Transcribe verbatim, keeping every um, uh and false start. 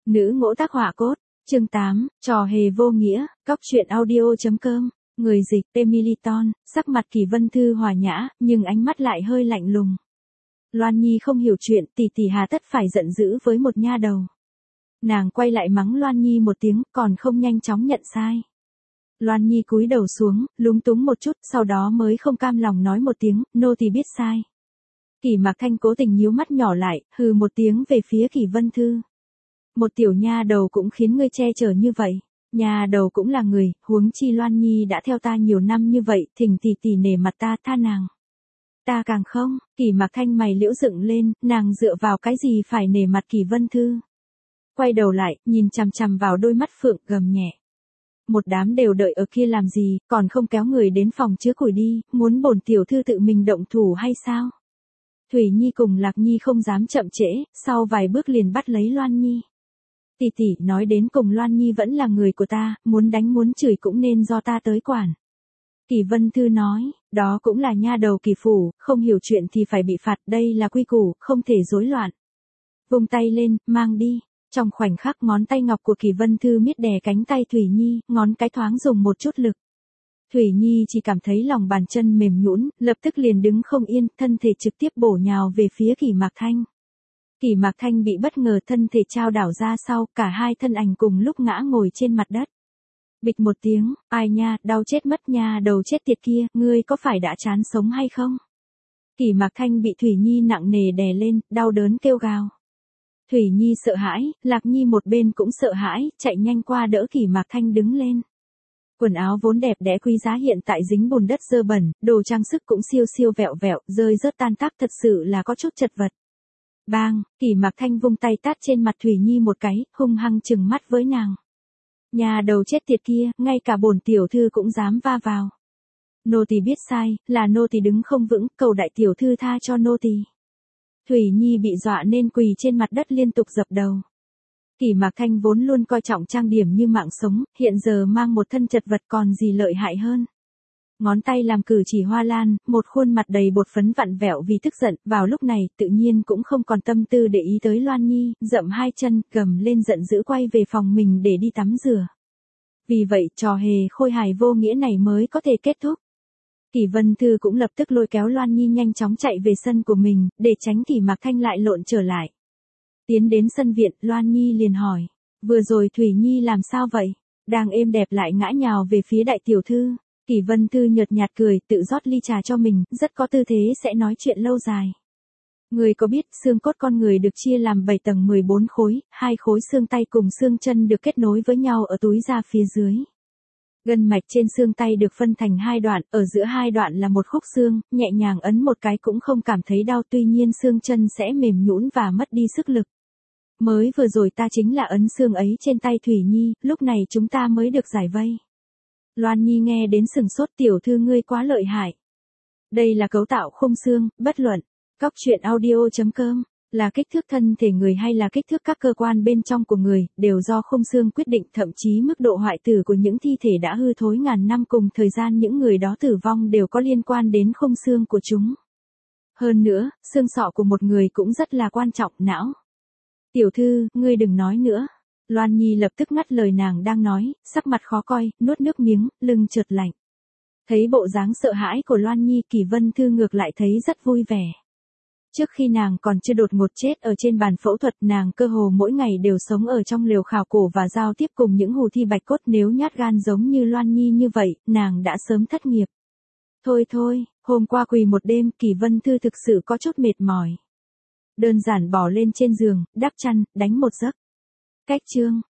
Nữ ngỗ tác họa cốt, chương tám, trò hề vô nghĩa, cóc truyện audio.com, người dịch, Emiliton, sắc mặt Kỳ Vân Thư hòa nhã, nhưng ánh mắt lại hơi lạnh lùng. Loan Nhi không hiểu chuyện, tỷ tỷ hà tất phải giận dữ với một nha đầu. Nàng quay lại mắng Loan Nhi một tiếng, còn không nhanh chóng nhận sai. Loan Nhi cúi đầu xuống, lúng túng một chút, sau đó mới không cam lòng nói một tiếng, nô tỳ biết sai. Kỳ Mạc Thanh cố tình nhíu mắt nhỏ lại, hừ một tiếng về phía Kỳ Vân Thư. Một tiểu nha đầu cũng khiến ngươi che chở như vậy. Nha đầu cũng là người, huống chi Loan Nhi đã theo ta nhiều năm như vậy, thỉnh tỷ tỷ nể mặt ta, tha nàng. Ta càng không, Kỳ Mạc Thanh mày liễu dựng lên, nàng dựa vào cái gì phải nể mặt Kỳ Vân Thư. Quay đầu lại, nhìn chằm chằm vào đôi mắt phượng, gầm nhẹ. Một đám đều đợi ở kia làm gì, còn không kéo người đến phòng chứa củi đi, muốn bổn tiểu thư tự mình động thủ hay sao? Thủy Nhi cùng Lạc Nhi không dám chậm trễ, sau vài bước liền bắt lấy Loan Nhi. Tỷ tỷ, nói đến cùng Loan Nhi vẫn là người của ta, muốn đánh muốn chửi cũng nên do ta tới quản. Kỳ Vân Thư nói, đó cũng là nha đầu Kỳ phủ, không hiểu chuyện thì phải bị phạt, đây là quy củ, không thể rối loạn. Vung tay lên, mang đi. Trong khoảnh khắc ngón tay ngọc của Kỳ Vân Thư miết đè cánh tay Thủy Nhi, ngón cái thoáng dùng một chút lực. Thủy Nhi chỉ cảm thấy lòng bàn chân mềm nhũn, lập tức liền đứng không yên, thân thể trực tiếp bổ nhào về phía Kỳ Mạc Thanh. Kỳ Mạc Thanh bị bất ngờ thân thể trao đảo ra sau, cả hai thân ảnh cùng lúc ngã ngồi trên mặt đất. Bịch một tiếng, ai nha, đau chết mất nha, đầu chết tiệt kia, ngươi có phải đã chán sống hay không? Kỳ Mạc Thanh bị Thủy Nhi nặng nề đè lên, đau đớn kêu gào. Thủy Nhi sợ hãi, Lạc Nhi một bên cũng sợ hãi, chạy nhanh qua đỡ Kỳ Mạc Thanh đứng lên. Quần áo vốn đẹp đẽ quý giá hiện tại dính bùn đất dơ bẩn, đồ trang sức cũng siêu siêu vẹo vẹo, rơi rớt tan tác, thật sự là có chút chật vật. Bang, Kỳ Mạc Thanh vung tay tát trên mặt Thủy Nhi một cái, hung hăng trừng mắt với nàng. Nhà đầu chết tiệt kia, ngay cả bổn tiểu thư cũng dám va vào. Nô tỳ biết sai, là nô tỳ đứng không vững, cầu đại tiểu thư tha cho nô tỳ. Thủy Nhi bị dọa nên quỳ trên mặt đất liên tục dập đầu. Kỳ Mạc Thanh vốn luôn coi trọng trang điểm như mạng sống, hiện giờ mang một thân chật vật còn gì lợi hại hơn. Ngón tay làm cử chỉ hoa lan, một khuôn mặt đầy bột phấn vặn vẹo vì tức giận, vào lúc này tự nhiên cũng không còn tâm tư để ý tới Loan Nhi, dậm hai chân, gầm lên giận dữ quay về phòng mình để đi tắm rửa. Vì vậy trò hề khôi hài vô nghĩa này mới có thể kết thúc. Kỳ Vân Thư cũng lập tức lôi kéo Loan Nhi nhanh chóng chạy về sân của mình, để tránh Kỳ Mạc Thanh lại lộn trở lại. Tiến đến sân viện, Loan Nhi liền hỏi, vừa rồi Thủy Nhi làm sao vậy? Đang êm đẹp lại ngã nhào về phía đại tiểu thư. Kỳ Vân Thư nhợt nhạt cười, tự rót ly trà cho mình, rất có tư thế sẽ nói chuyện lâu dài. Người có biết xương cốt con người được chia làm bảy tầng mười bốn khối, hai khối xương tay cùng xương chân được kết nối với nhau ở túi da phía dưới. Gân mạch trên xương tay được phân thành hai đoạn, ở giữa hai đoạn là một khúc xương, nhẹ nhàng ấn một cái cũng không cảm thấy đau, tuy nhiên xương chân sẽ mềm nhũn và mất đi sức lực. Mới vừa rồi ta chính là ấn xương ấy trên tay Thủy Nhi, lúc này chúng ta mới được giải vây. Loan Nhi nghe đến sừng sốt, tiểu thư ngươi quá lợi hại. Đây là cấu tạo khung xương, bất luận, cóc truyện audio.com, là kích thước thân thể người hay là kích thước các cơ quan bên trong của người, đều do khung xương quyết định, thậm chí mức độ hoại tử của những thi thể đã hư thối ngàn năm cùng thời gian những người đó tử vong đều có liên quan đến khung xương của chúng. Hơn nữa, xương sọ của một người cũng rất là quan trọng, não. Tiểu thư, ngươi đừng nói nữa. Loan Nhi lập tức ngắt lời nàng đang nói, sắc mặt khó coi, nuốt nước miếng, lưng chợt lạnh. Thấy bộ dáng sợ hãi của Loan Nhi, Kỳ Vân Thư ngược lại thấy rất vui vẻ. Trước khi nàng còn chưa đột ngột chết ở trên bàn phẫu thuật, nàng cơ hồ mỗi ngày đều sống ở trong lều khảo cổ và giao tiếp cùng những hù thi bạch cốt, nếu nhát gan giống như Loan Nhi như vậy, nàng đã sớm thất nghiệp. Thôi thôi, hôm qua quỳ một đêm, Kỳ Vân Thư thực sự có chút mệt mỏi. Đơn giản bỏ lên trên giường, đắp chăn, đánh một giấc. Cách chương